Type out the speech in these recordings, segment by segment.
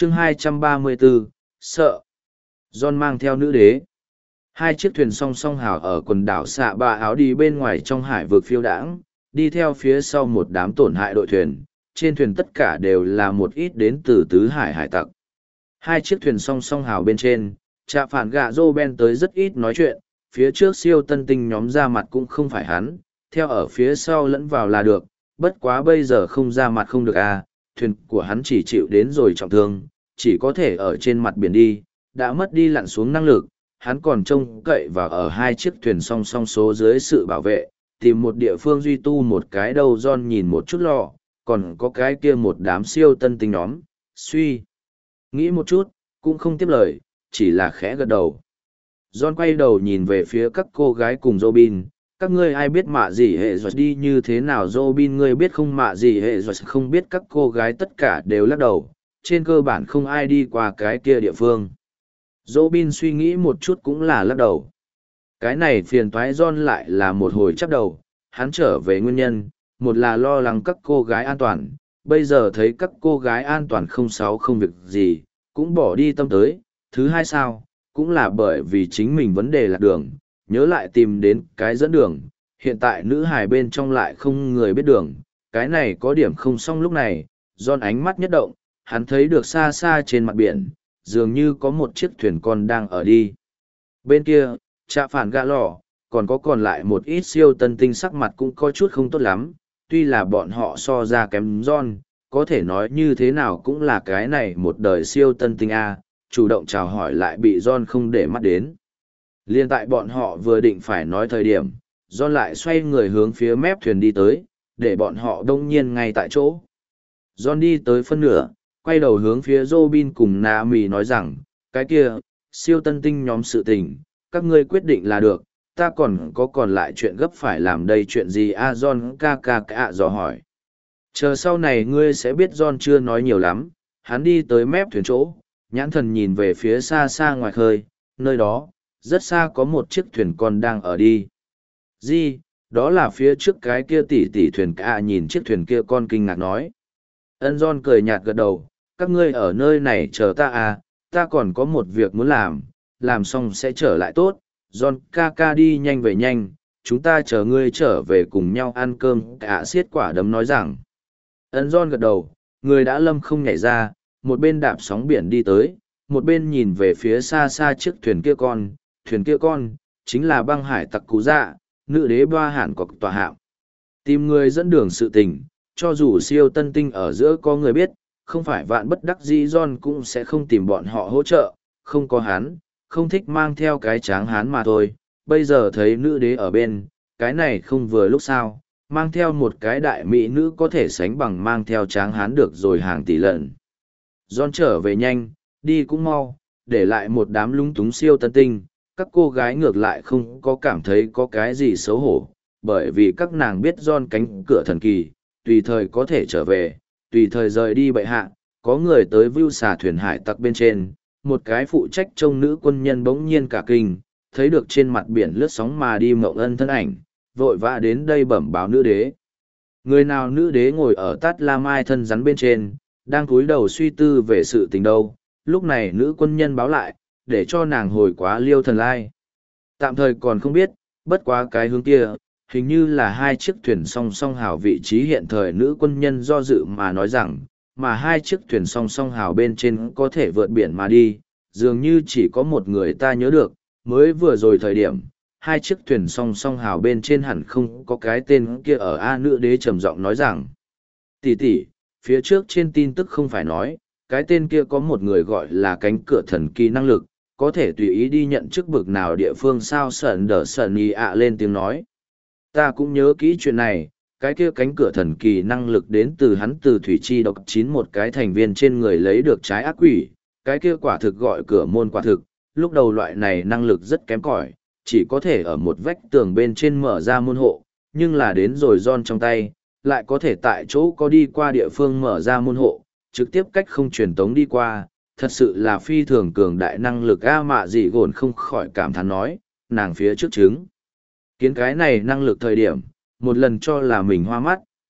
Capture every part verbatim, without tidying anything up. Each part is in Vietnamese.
chương hai trăm ba mươi bốn, sợ. John mang theo nữ đế. Hai chiếc thuyền song song hào ở quần đảo xạ ba áo đi bên ngoài trong hải vực phiêu đãng, đi theo phía sau một đám tổn hại đội thuyền. Trên thuyền tất cả đều là một ít đến từ tứ hải hải tặc. Hai chiếc thuyền song song hào bên trên, trạ phản gạ rô ben tới rất ít nói chuyện, phía trước siêu tân tinh nhóm ra mặt cũng không phải hắn, theo ở phía sau lẫn vào là được, bất quá bây giờ không ra mặt không được à, thuyền của hắn chỉ chịu đến rồi trọng thương, chỉ có thể ở trên mặt biển đi, đã mất đi lặn xuống năng lực, hắn còn trông cậy vào ở hai chiếc thuyền song song số dưới sự bảo vệ, tìm một địa phương duy tu một cái đầu John nhìn một chút lọ, còn có cái kia một đám siêu tân tinh nhóm, suy. Nghĩ một chút, cũng không tiếp lời, chỉ là khẽ gật đầu. John quay đầu nhìn về phía các cô gái cùng Robin, các ngươi ai biết mạ gì hệ rồi đi như thế nào Robin ngươi biết không mạ gì hệ rồi không biết các cô gái tất cả đều lắc đầu, trên cơ bản không ai đi qua cái kia địa phương. Robin suy nghĩ một chút cũng là lắc đầu. Cái này phiền toái John lại là một hồi chắp đầu, hắn trở về nguyên nhân, một là lo lắng các cô gái an toàn, bây giờ thấy các cô gái an toàn không sao không việc gì, cũng bỏ đi tâm tới, thứ hai sao, cũng là bởi vì chính mình vấn đề lạc đường, nhớ lại tìm đến cái dẫn đường, hiện tại nữ hài bên trong lại không người biết đường, cái này có điểm không xong lúc này, John ánh mắt nhất động, hắn thấy được xa xa trên mặt biển, dường như có một chiếc thuyền con đang ở đi. Bên kia, trạ phản gạ lò, còn có còn lại một ít siêu tân tinh sắc mặt cũng có chút không tốt lắm, tuy là bọn họ so ra kém John, có thể nói như thế nào cũng là cái này một đời siêu tân tinh A, chủ động chào hỏi lại bị John không để mắt đến. Liên tại bọn họ vừa định phải nói thời điểm, John lại xoay người hướng phía mép thuyền đi tới, để bọn họ đông nhiên ngay tại chỗ. John đi tới phân nửa, quay đầu hướng phía Robin cùng Naomi nói rằng, cái kia, siêu tân tinh nhóm sự tình, các ngươi quyết định là được, ta còn có còn lại chuyện gấp phải làm đây chuyện gì a John ca ca ca dò hỏi. Chờ sau này ngươi sẽ biết John chưa nói nhiều lắm, hắn đi tới mép thuyền chỗ, nhãn thần nhìn về phía xa xa ngoài khơi, nơi đó, rất xa có một chiếc thuyền con đang ở đi. Gì, đó là phía trước cái kia tỷ tỷ thuyền cả nhìn chiếc thuyền kia con kinh ngạc nói. Ân John cười nhạt gật đầu, các ngươi ở nơi này chờ ta à, ta còn có một việc muốn làm, làm xong sẽ trở lại tốt. John ca ca đi nhanh về nhanh, chúng ta chờ ngươi trở về cùng nhau ăn cơm. Cả xiết quả đấm nói rằng. Ân John gật đầu, người đã lâm không nhảy ra, một bên đạp sóng biển đi tới, một bên nhìn về phía xa xa chiếc thuyền kia con, thuyền kia con, chính là băng hải tặc cú dạ, nữ đế ba hẳn có tòa hạm. Tìm người dẫn đường sự tình, cho dù siêu tân tinh ở giữa có người biết, không phải vạn bất đắc dĩ John cũng sẽ không tìm bọn họ hỗ trợ, không có hắn, không thích mang theo cái tráng hán mà thôi. Bây giờ thấy nữ đế ở bên, cái này không vừa lúc sao, mang theo một cái đại mỹ nữ có thể sánh bằng mang theo tráng hán được rồi hàng tỷ lần. John trở về nhanh, đi cũng mau, để lại một đám lung túng siêu tân tinh, các cô gái ngược lại không có cảm thấy có cái gì xấu hổ, bởi vì các nàng biết John cánh cửa thần kỳ, tùy thời có thể trở về, tùy thời rời đi bệ hạ, có người tới view xà thuyền hải tặc bên trên, một cái phụ trách trông nữ quân nhân bỗng nhiên cả kinh, thấy được trên mặt biển lướt sóng mà đi Mộng Ân thân ảnh, vội vã đến đây bẩm báo nữ đế. Người nào nữ đế ngồi ở tát la mai thân rắn bên trên, đang cúi đầu suy tư về sự tình đâu, lúc này nữ quân nhân báo lại, để cho nàng hồi quá liêu thần lai. Tạm thời còn không biết, bất quá cái hướng kia, hình như là hai chiếc thuyền song song hào vị trí hiện thời nữ quân nhân do dự mà nói rằng, mà hai chiếc thuyền song song hào bên trên có thể vượt biển mà đi, dường như chỉ có một người ta nhớ được, mới vừa rồi thời điểm, hai chiếc thuyền song song hào bên trên hẳn không có cái tên kia ở A nữ đế trầm giọng nói rằng, tỷ tỷ, phía trước trên tin tức không phải nói, cái tên kia có một người gọi là cánh cửa thần kỳ năng lực, có thể tùy ý đi nhận chức bực nào địa phương sao sờn đờ sờn y ạ lên tiếng nói. Ta cũng nhớ kỹ chuyện này, cái kia cánh cửa thần kỳ năng lực đến từ hắn từ thủy chi độc chín một cái thành viên trên người lấy được trái ác quỷ, cái kia quả thực gọi cửa môn quả thực, lúc đầu loại này năng lực rất kém cỏi, chỉ có thể ở một vách tường bên trên mở ra môn hộ, nhưng là đến rồi John trong tay, lại có thể tại chỗ có đi qua địa phương mở ra môn hộ, trực tiếp cách không truyền tống đi qua, thật sự là phi thường cường đại năng lực A mạ dị gồn không khỏi cảm thán nói, nàng phía trước chứng. Kiến cái này năng lực thời điểm, một lần cho là mình hoa mắt,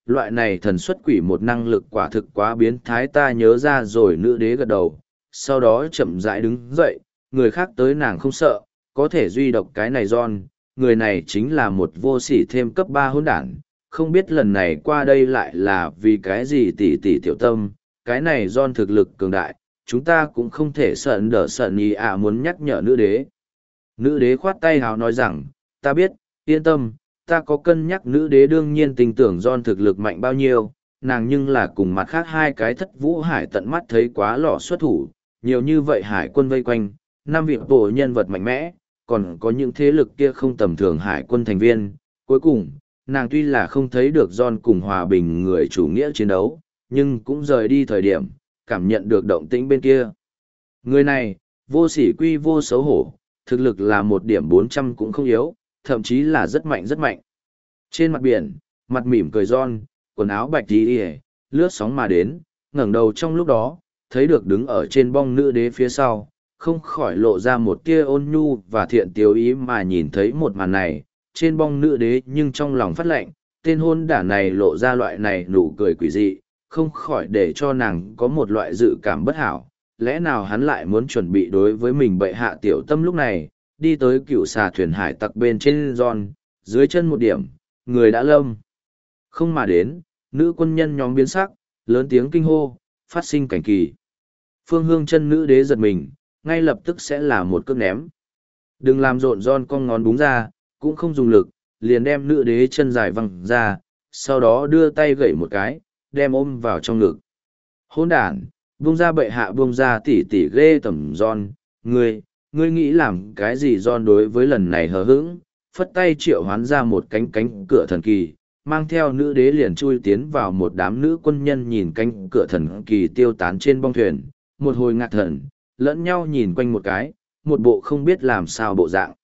loại này thần xuất quỷ một năng lực quả thực quá biến thái ta nhớ ra rồi nữ đế gật đầu, sau đó chậm rãi đứng dậy, người khác tới nàng không sợ, có thể duy độc cái này John, người này chính là một vô sỉ thêm cấp ba hỗn đản, không biết lần này qua đây lại là vì cái gì tỷ tỷ tiểu tâm, cái này John thực lực cường đại, chúng ta cũng không thể sợ đỡ sợ ý à muốn nhắc nhở nữ đế. Nữ đế khoát tay hào nói rằng, ta biết, yên tâm, ta có cân nhắc nữ đế đương nhiên tin tưởng John thực lực mạnh bao nhiêu, nàng nhưng là cùng mặt khác hai cái thất vũ hải tận mắt thấy quá lỏ xuất thủ, nhiều như vậy hải quân vây quanh, năm vị bộ nhân vật mạnh mẽ, còn có những thế lực kia không tầm thường hải quân thành viên. Cuối cùng, nàng tuy là không thấy được John cùng hòa bình người chủ nghĩa chiến đấu, nhưng cũng rời đi thời điểm, cảm nhận được động tĩnh bên kia. Người này, vô sỉ quy vô xấu hổ, thực lực là một điểm bốn trăm cũng không yếu, thậm chí là rất mạnh rất mạnh. Trên mặt biển, mặt mỉm cười John, quần áo bạch đi đi lướt sóng mà đến, ngẩng đầu trong lúc đó, thấy được đứng ở trên bong nữ đế phía sau, không khỏi lộ ra một tia ôn nhu và thiện tiêu ý mà nhìn thấy một màn này, trên bong nữ đế nhưng trong lòng phát lệnh, tên hôn đả này lộ ra loại này nụ cười quỷ dị, không khỏi để cho nàng có một loại dự cảm bất hảo, lẽ nào hắn lại muốn chuẩn bị đối với mình bệ hạ tiểu tâm lúc này, đi tới cựu xà thuyền hải tặc bên trên John, dưới chân một điểm, người đã lâm. Không mà đến, nữ quân nhân nhóm biến sắc, lớn tiếng kinh hô, phát sinh cảnh kỳ. Phương Hương chân nữ đế giật mình, ngay lập tức sẽ là một cước ném. Đừng làm rộn John con ngón búng ra, cũng không dùng lực, liền đem nữ đế chân dài văng ra, sau đó đưa tay gậy một cái, đem ôm vào trong ngực. Hôn đàn, buông ra bệ hạ buông ra tỉ tỉ ghê tẩm John, ngươi, ngươi nghĩ làm cái gì John đối với lần này hờ hững, phất tay triệu hoán ra một cánh cánh cửa thần kỳ, mang theo nữ đế liền chui tiến vào một đám nữ quân nhân nhìn cánh cửa thần kỳ tiêu tán trên bong thuyền, một hồi ngạc thần, lẫn nhau nhìn quanh một cái, một bộ không biết làm sao bộ dạng.